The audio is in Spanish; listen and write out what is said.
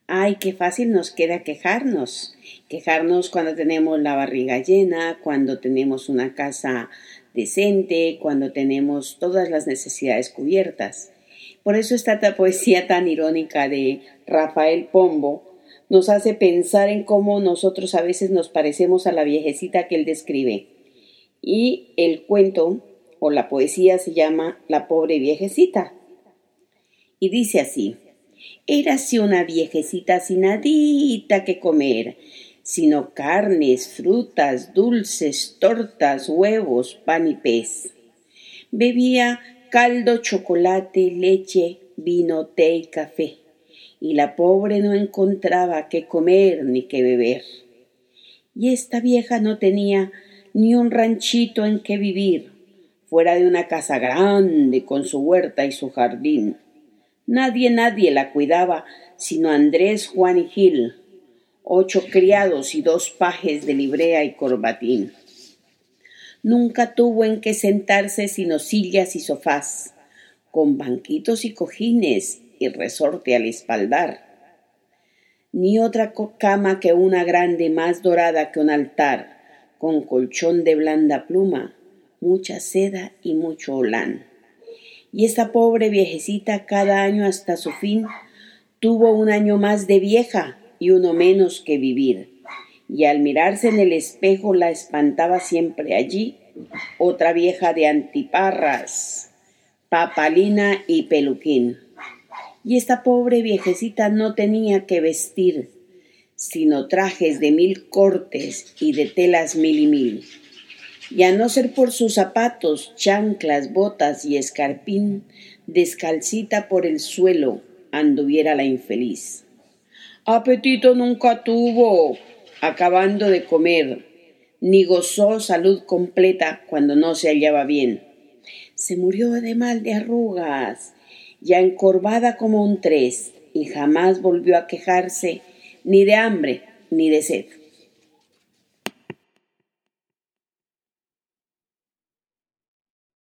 Ay, qué fácil nos queda quejarnos. Quejarnos cuando tenemos la barriga llena, cuando tenemos una casa decente, cuando tenemos todas las necesidades cubiertas. Por eso esta poesía tan irónica de Rafael Pombo nos hace pensar en cómo nosotros a veces nos parecemos a la viejecita que él describe. Y el cuento o la poesía se llama La pobre viejecita. Y dice así: érase una viejecita sin nadita que comer, sino carnes, frutas, dulces, tortas, huevos, pan y pez. Bebía caldo, chocolate, leche, vino, té y café, y la pobre no encontraba qué comer ni qué beber. Y esta vieja no tenía ni un ranchito en que vivir, fuera de una casa grande con su huerta y su jardín. Nadie la cuidaba, sino Andrés, Juan y Gil, 8 criados y 2 pajes de librea y corbatín. Nunca tuvo en qué sentarse sino sillas y sofás, con banquitos y cojines y resorte al espaldar. Ni otra cama que una grande más dorada que un altar, con colchón de blanda pluma, mucha seda y mucho holán. Y esta pobre viejecita cada año hasta su fin tuvo un año más de vieja y uno menos que vivir. Y al mirarse en el espejo la espantaba siempre allí otra vieja de antiparras, papalina y peluquín. Y esta pobre viejecita no tenía que vestir, sino trajes de 1000 cortes y de telas 1000 y 1000. Y a no ser por sus zapatos, chanclas, botas y escarpín, descalcita por el suelo anduviera la infeliz. Apetito nunca tuvo, acabando de comer, ni gozó salud completa cuando no se hallaba bien. Se murió de mal de arrugas, ya encorvada como un 3, y jamás volvió a quejarse ni de hambre ni de sed.